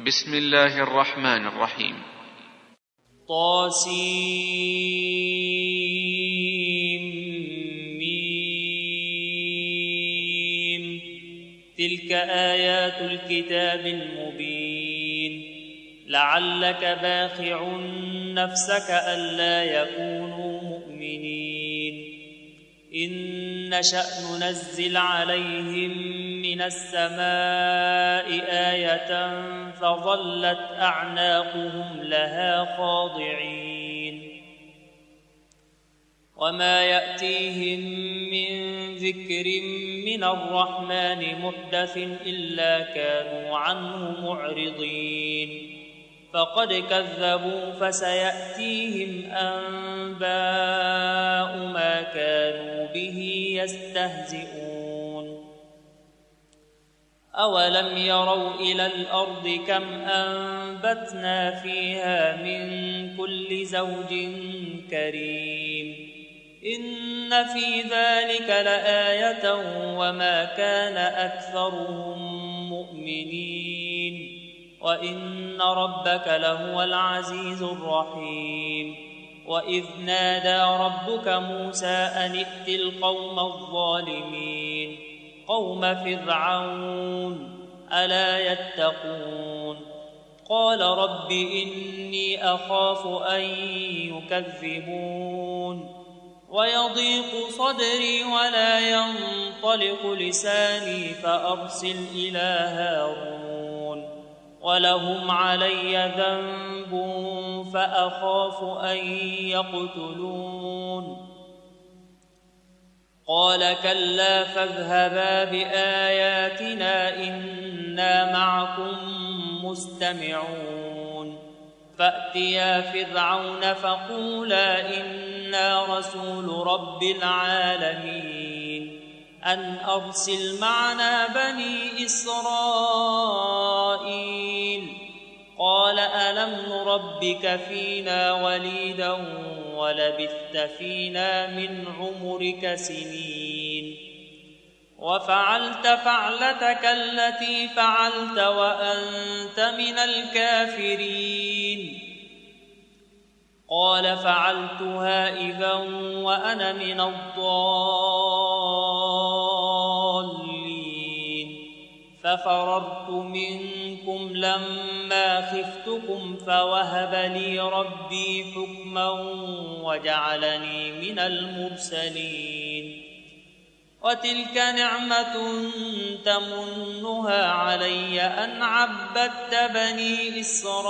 بسم الله الرحمن الرحيم. طاسيم ميم. تلك آيات الكتاب المبين. لعلك باخع نفسك ألا يكونوا مؤمنين. إن نشأ ننزل عليهم من السماء آية فظلت أعناقهم لها خاضعين. وما يأتيهم من ذكر من الرحمن محدث إلا كانوا عنه معرضين. فقد كذبوا فسيأتيهم أنباء ما كانوا به يستهزئون. أولم يروا إلى الأرض كم أنبتنا فيها من كل زوج كريم. إن في ذلك لآية وما كان أكثرهم مؤمنين وإن ربك لهو العزيز الرحيم. وإذ نادى ربك موسى أن ائت القوم الظالمين قوم فرعون ألا يتقون. قال رب إني أخاف أن يكذبون ويضيق صدري ولا ينطلق لساني فأرسل إلى هارون ولهم علي ذنب فأخاف أن يقتلون. قال كلا فاذهبا بآياتنا إنا معكم مستمعون. فأتيا فرعون فقولا إنا رسول رب العالمين أن أرسل معنا بني إسرائيل. قال ألم نربك فينا وليدا ولبثت فينا من عمرك سنين وفعلت فعلتك التي فعلت وأنت من الكافرين. قال فعلتها إذا وأنا من الضالين. ففررت منكم لما خفتكم فوهب لي ربي حكما وجعلني من المرسلين. وتلك نعمة تمنها علي أن عبدت بني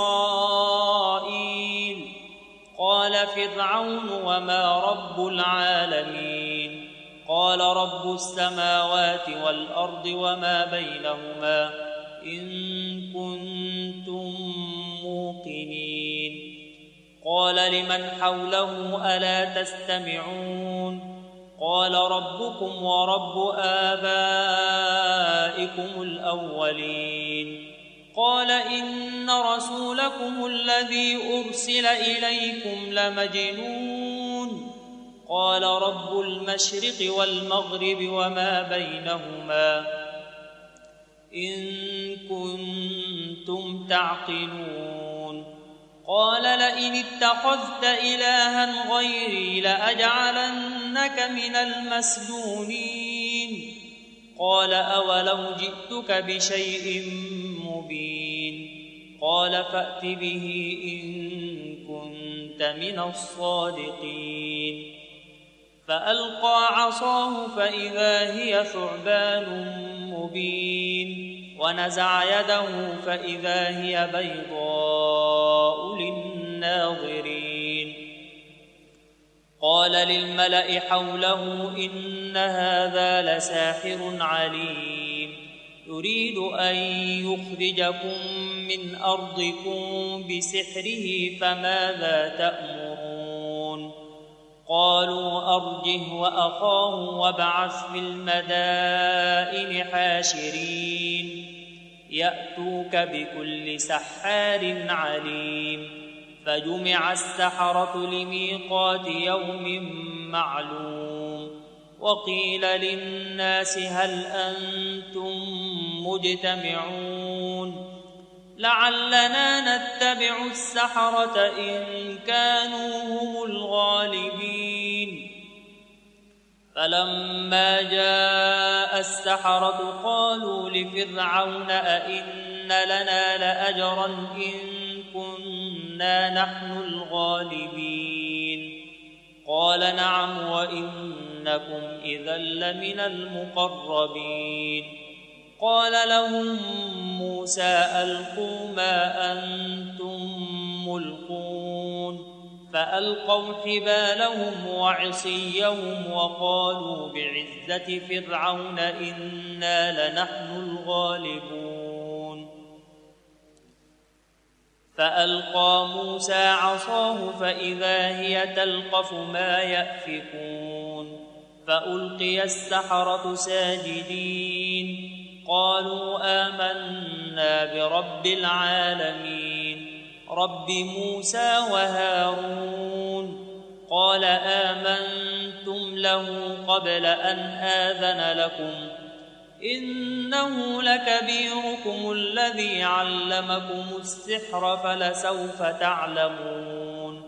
إسرائيل. قال فرعون وما رب العالمين. قال رب السماوات والأرض وما بينهما إن كنتم موقنين. قال لمن حوله ألا تستمعون. قال ربكم ورب آبائكم الأولين. قال إن رسولكم الذي أرسل إليكم لمجنون. قال رب المشرق والمغرب وما بينهما إن كنتم تعقلون. قال لئن اتخذت إلها غيري لأجعلنك من المسجونين. قال أولو جئتك بشيء مبين. قال فأت به إن كنت من الصادقين. فألقى عصاه فإذا هي ثعبان مبين ونزع يده فإذا هي بيضاء للناظرين. قال للملأ حوله إن هذا لساحر عليم يريد أن يخرجكم من أرضكم بسحره فماذا تأمرون. قالوا أرجه وأخاه وابعث في المدائن حاشرين يأتوك بكل سحار عليم. فجمع السحرة لميقات يوم معلوم. وقيل للناس هل أنتم مجتمعون. لعلنا نتبع السحرة إن كانوا هم الغالبين. فلما جاء السحرة قالوا لفرعون أئن لنا لأجرا إن كنا نحن الغالبين. قال نعم وإنكم إذا لمن المقربين. قال لهم موسى ألقوا ما أنتم ملقون. فألقوا حبالهم وعصيهم وقالوا بعزة فرعون إنا لنحن الغالبون. فألقى موسى عصاه فإذا هي تلقف ما يأفكون. فألقي السحرة ساجدين قالوا آمنا برب العالمين رب موسى وهارون. قال آمنتم له قبل أن آذن لكم إنه لكبيركم الذي علمكم السحر فلسوف تعلمون.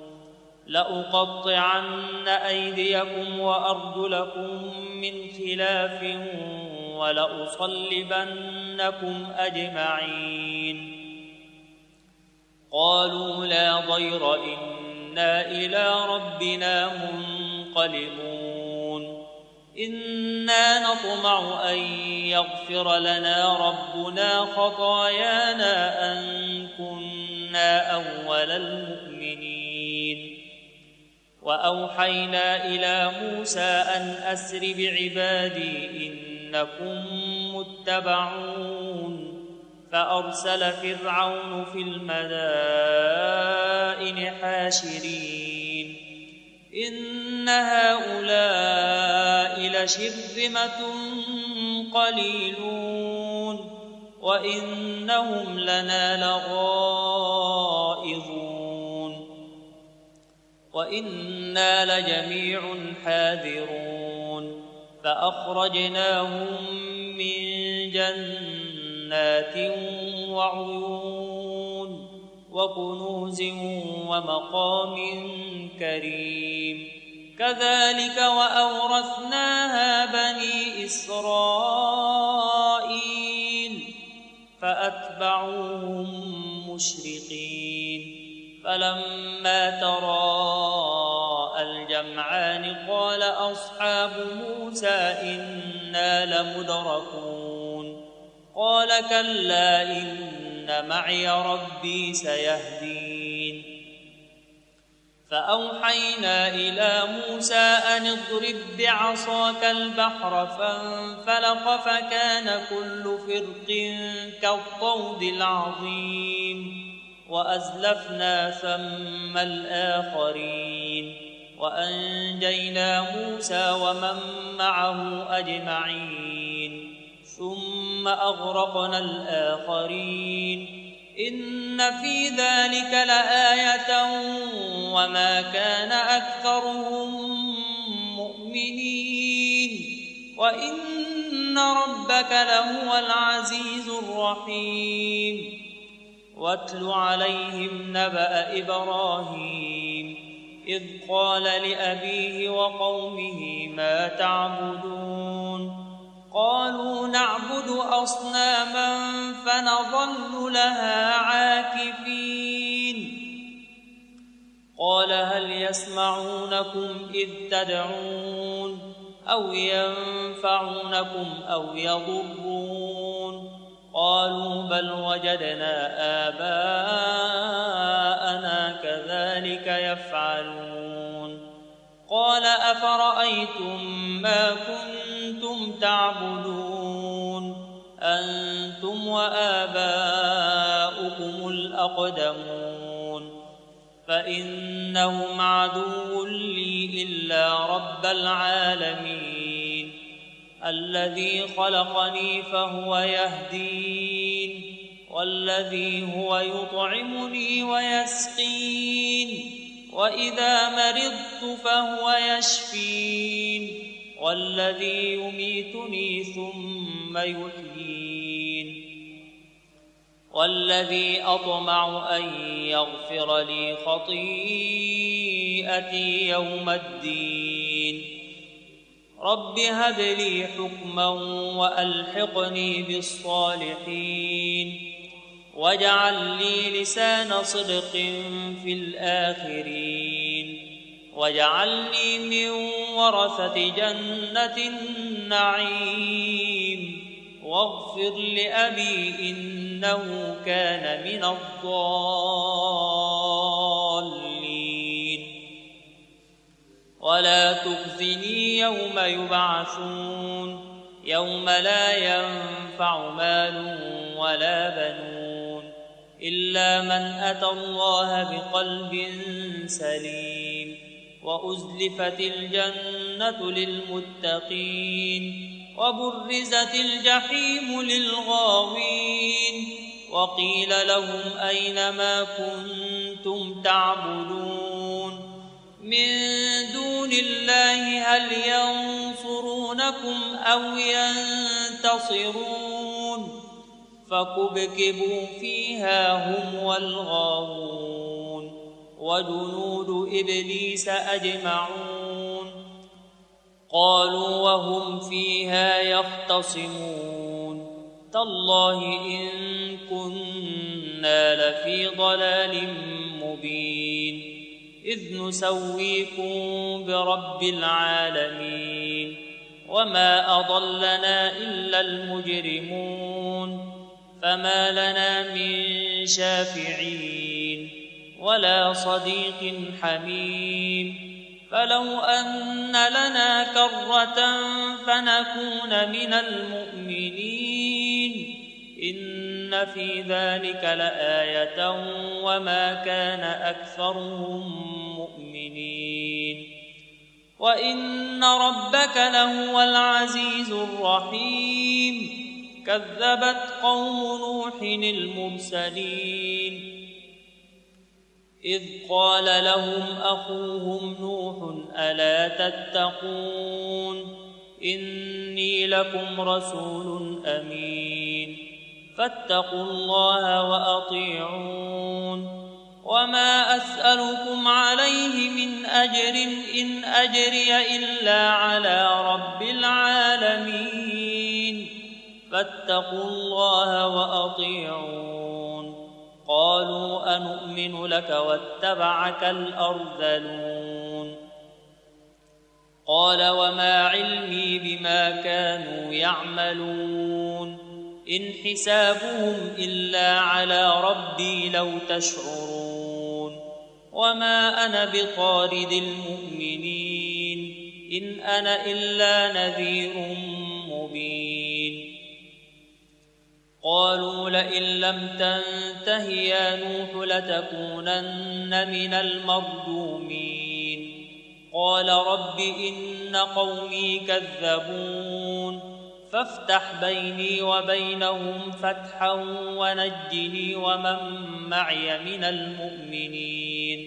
لأقطعن أيديكم وأرجلكم من خلاف ولأصلبنكم أجمعين. قالوا لا ضير إنا إلى ربنا منقلبون. إنا نطمع أن يغفر لنا ربنا خطايانا أن كنا أول المؤمنين. وأوحينا إلى موسى أن أسر بعبادي إنكم متبعون. فأرسل فرعون في المدائن حاشرين إن هؤلاء لشرذمة قليلون وإنهم لنا لغائظون وإنا لجميع حاذرون. فأخرجناهم من جنات وعيون وكنوز ومقام كريم. كذلك وأورثناها بني إسرائيل فأتبعوهم مشرقين. فلما تراءى الجمعان قال أصحاب موسى إنا لمدركون. قال كلا إن معي ربي سيهدين. فأوحينا إلى موسى أن اضرب بعصاك البحر فانفلق فكان كل فرق كالطود العظيم. وأزلفنا ثم الآخرين وأنجينا موسى ومن معه أجمعين ثم أغرقنا الآخرين. إن في ذلك لآية وما كان أكثرهم مؤمنين وإن ربك لهو العزيز الرحيم. واتل عليهم نبأ إبراهيم إذ قال لأبيه وقومه ما تعبدون. قالوا نعبد أصناما فنظل لها عاكفين. قال هل يسمعونكم إذ تدعون أو ينفعونكم أو يضرون. قالوا بل وجدنا آباءنا كذلك يفعلون. قال أفرأيتم ما كنتم تعبدون أنتم وآباؤكم الأقدمون فإنهم عدو لي إلا رب العالمين الذي خلقني فهو يهدين والذي هو يطعمني ويسقين وإذا مرضت فهو يشفين والذي يميتني ثم يحيين والذي أطمع أن يغفر لي خطيئتي يوم الدين رب هب لي حكما وألحقني بالصالحين واجعل لي لسان صدق في الآخرين واجعلني من ورثة جنة النعيم واغفر لأبي إنه كان من الضالين ولا تخزني يوم يبعثون يوم لا ينفع مال ولا بنون إلا من أتى الله بقلب سليم وأزلفت الجنة للمتقين وبرزت الجحيم للغاوين وقيل لهم أين ما كنتم تعبدون من دون الله هل ينصرونكم أو ينتصرون فكبكبوا فيها هم والغاوون وجنود إبليس أجمعون قالوا وهم فيها يختصمون تالله إن كنا لفي ضلال مبين إذ نسويكم برب العالمين وما أضلنا إلا المجرمون فما لنا من شافعين ولا صديق حميم فلو أن لنا كرة فنكون من المؤمنين إن في ذلك لآية وما كان أكثرهم مؤمنين وإن ربك لهو العزيز الرحيم كذبت قوم نوح المرسلين إذ قال لهم أخوهم نوح ألا تتقون إني لكم رسول أمين فاتقوا الله وأطيعون وما أسألكم عليه من أجر إن أجري إلا على رب العالمين فاتقوا الله وأطيعون قالوا أنؤمن لك واتبعك الأرذلون قال وما علمي بما كانوا يعملون إن حسابهم إلا على ربي لو تشعرون وما أنا بطارد المؤمنين إن أنا إلا نذير مبين قالوا لئن لم تنته يا نوح لتكونن من المرجومين قال رب إن قومي كذبون فافتح بيني وبينهم فتحا ونجني ومن معي من المؤمنين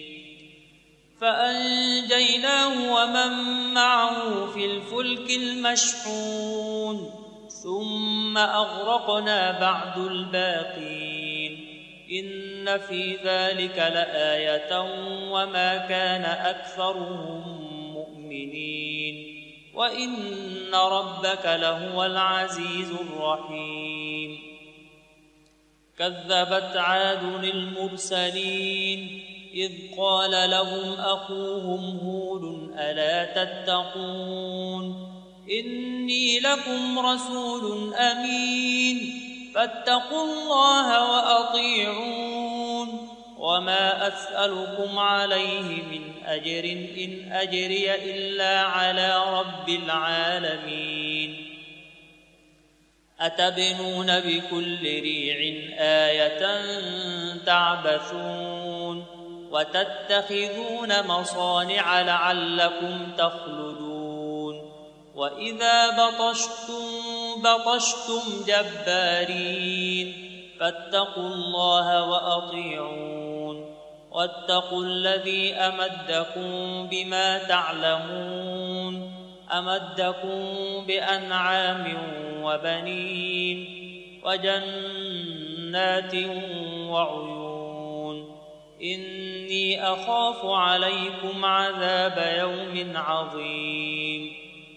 فأنجيناه ومن معه في الفلك المشحون ثم أغرقنا بعد الباقين إن في ذلك لآية وما كان أكثرهم مؤمنين وإن ربك لهو العزيز الرحيم كذبت عاد المرسلين إذ قال لهم أخوهم هود ألا تتقون إني لكم رسول أمين فاتقوا الله وأطيعون وما أسألكم عليه من أجر إن أجري إلا على رب العالمين أتبنون بكل ريع آية تعبثون وتتخذون مصانع لعلكم تخلدون وإذا بطشتم جبارين فاتقوا الله وأطيعون واتقوا الذي أمدكم بما تعلمون أمدكم بأنعام وبنين وجنات جنات وعيون إني أخاف عليكم عذاب يوم عظيم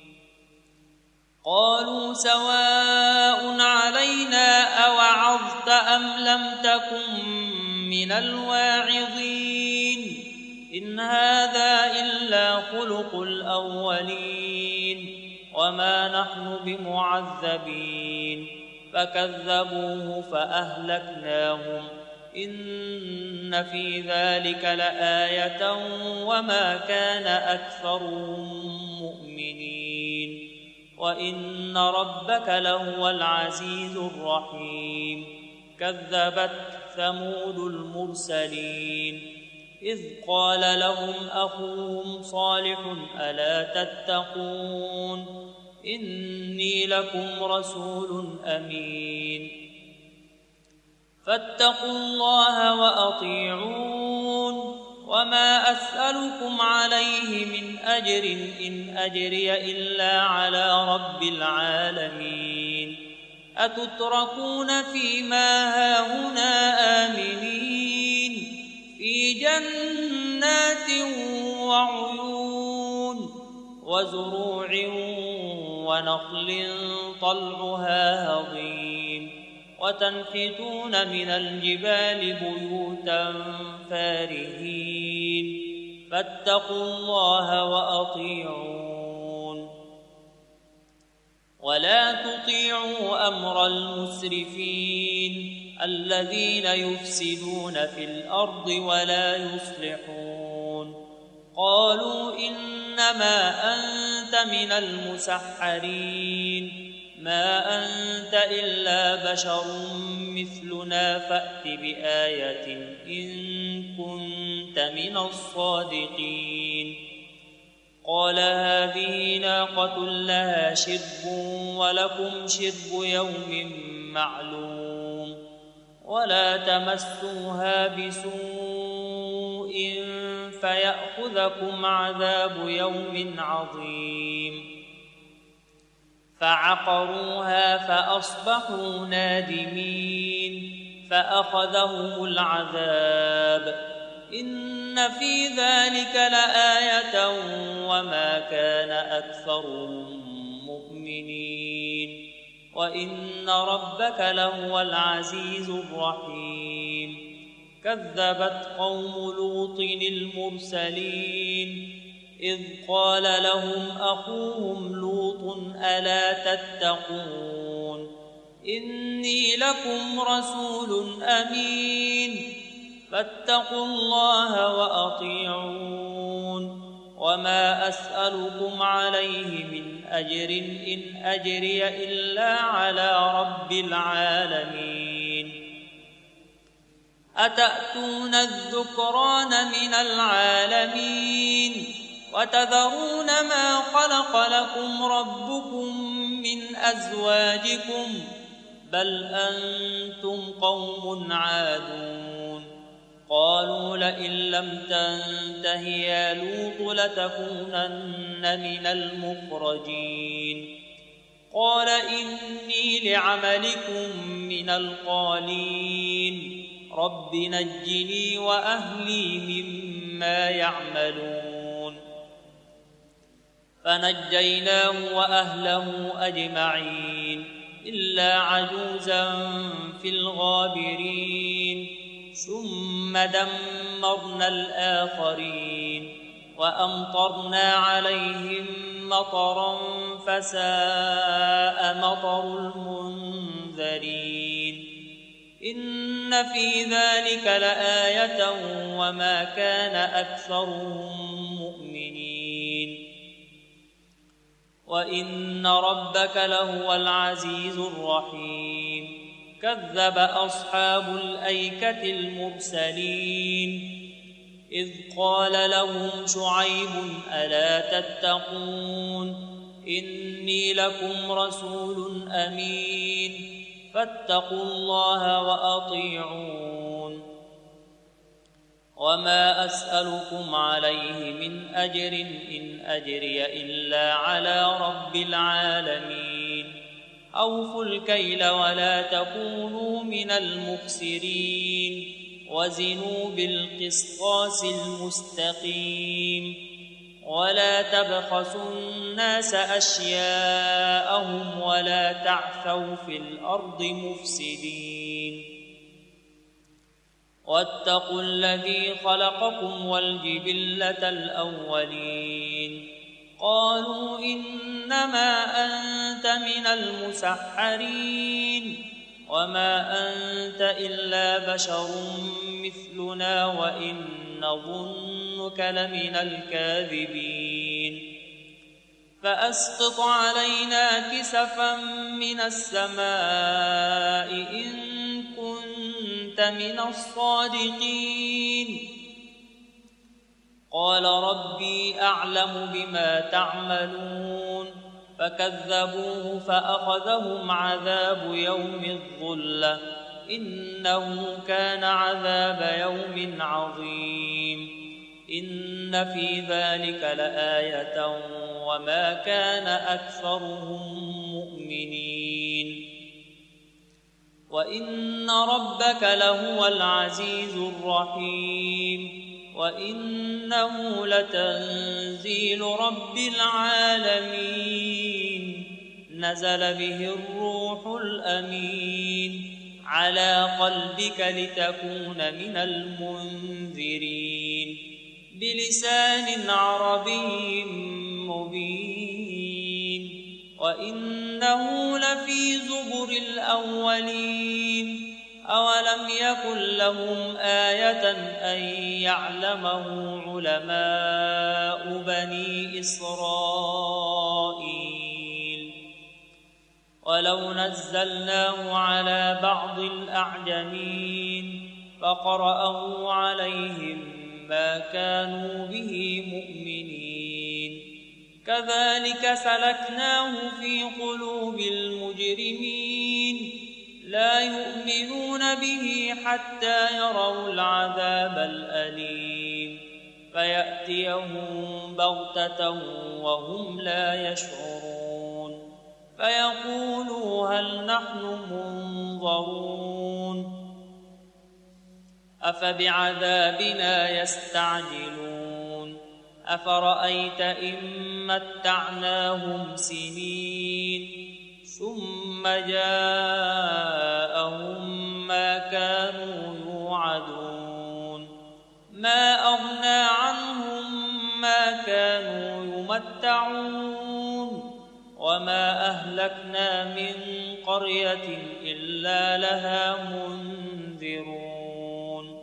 قالوا سواء علينا أوعظت أم لم تكن من الواعظين إن هذا إلا خلق الأولين وما نحن بمعذبين فكذبوه فأهلكناهم إن في ذلك لآية وما كان أكثرهم مؤمنين وإن ربك لهو العزيز الرحيم كذبت ثمود المرسلين إذ قال لهم أخوهم صالح ألا تتقون إني لكم رسول أمين فاتقوا الله وأطيعون وما أسألكم عليه من أجر إن أجري إلا على رب العالمين أتتركون فيما هاهنا آمنين في جنات وعيون وزروع ونخل طلعها هضيم وتنحتون من الجبال بيوتا فارهين فاتقوا الله وأطيعون ولا تطيعوا أمر المسرفين الذين يفسدون في الأرض ولا يصلحون قالوا إنما أنت من المسحرين ما أنت إلا بشر مثلنا فأت بآية إن كنت من الصادقين قال هذه ناقة لها شرب ولكم شرب يوم معلوم ولا تمسوها بسوء فيأخذكم عذاب يوم عظيم فعقروها فأصبحوا نادمين فأخذهم العذاب إن في ذلك لآية وما كان أكثرهم مؤمنين وإن ربك لهو العزيز الرحيم كذبت قوم لوط المرسلين إذ قال لهم أخوهم لوط ألا تتقون إني لكم رسول أمين فاتقوا الله وأطيعون وما أسألكم عليه من أجر إن أجري إلا على رب العالمين أتأتون الذكران من العالمين وتذرون ما خلق لكم ربكم من أزواجكم بل أنتم قوم عادون قالوا لئن لم تنته يا لوط لتكونن من المخرجين قال إني لعملكم من القالين رب نجني وأهلي مما يعملون فنجيناه وأهله أجمعين إلا عجوزا في الغابرين ثم دمرنا الآخرين وأمطرنا عليهم مطرا فساء مطر المنذرين إن في ذلك لآية وما كان أكثرهم مؤمنين وإن ربك لهو العزيز الرحيم كذب أصحاب الأيكة المرسلين إذ قال لهم شعيب ألا تتقون إني لكم رسول أمين فاتقوا الله وأطيعون وما أسألكم عليه من أجر إن أجري إلا على رب العالمين أوفوا الكيل ولا تكونوا من المخسرين وزنوا بالقسطاس المستقيم ولا تبخسوا الناس أشياءهم ولا تعثوا في الأرض مفسدين واتقوا الذي خلقكم والجبلة الأولين قالوا إنما أنت من المسحرين وما أنت إلا بشر مثلنا وإن نظنك لمن الكاذبين فأسقط علينا كسفا من السماء إن كنت من الصادقين قال ربي أعلم بما تعملون فكذبوه فأخذهم عذاب يوم الظلة إنه كان عذاب يوم عظيم إن في ذلك لآية وما كان أكثرهم مؤمنين وإن ربك لهو العزيز الرحيم وإنه لتنزيل رب العالمين نزل به الروح الأمين على قلبك لتكون من المنذرين بلسان عربي مبين وإنه لفي زبر الأولين أولم يكن لهم آية أن يعلمه علماء بني إسرائيل ولو نزلناه على بعض الأعجمين فقرأه عليهم ما كانوا به مؤمنين كذلك سلكناه في قلوب المجرمين لا يؤمنون به حتى يروا العذاب الأليم فيأتيهم بغتة وهم لا يشعرون فيقولوا هل نحن منظرون أفبعذابنا يستعجلون أفرأيت إن متعناهم سنين ثم جاءهم ما كانوا يوعدون ما أغنى عنهم ما كانوا يمتعون وما أهلكنا من قرية إلا لها منذرون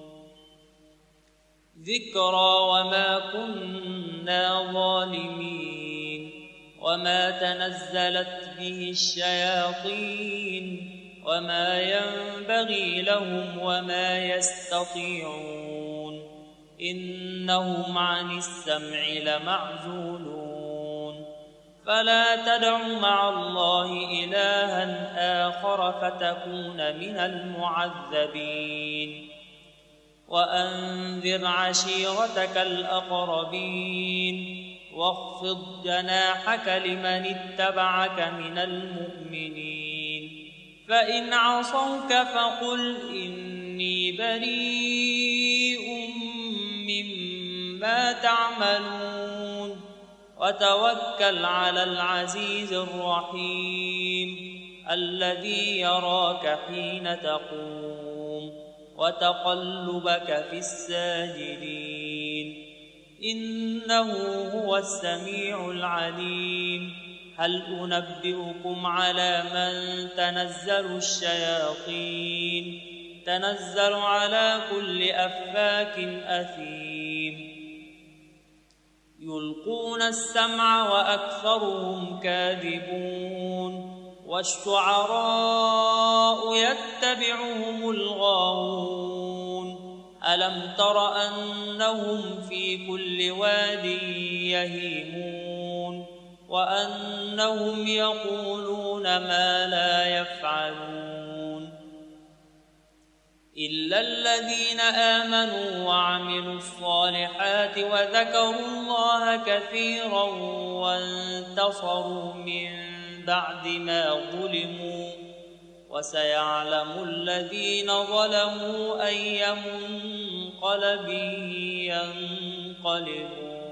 ذكرى وما كنا ظالمين وما تنزلت به الشياطين وما ينبغي لهم وما يستطيعون إنهم عن السمع لمعزولون فلا تدع مع الله إلها آخر فتكون من المعذبين وأنذر عشيرتك الأقربين واخفض جناحك لمن اتبعك من المؤمنين فإن عصوك فقل إني بريء مما تعملون وتوكل على العزيز الرحيم الذي يراك حين تقوم وتقلبك في الساجدين إنه هو السميع العليم هل أنبئكم على من تنزل الشياطين تنزل على كل أفاك أثيم يلقون السمع وأكثرهم كاذبون والشعراء يتبعهم الغاوون ألم تر أنهم في كل واد يهيمون وأنهم يقولون ما لا يفعلون إلا الذين آمنوا وعملوا الصالحات وذكروا الله كثيرا وانتصروا من بعد ما ظلموا وسيعلم الذين ظلموا أي منقلب ينقلبون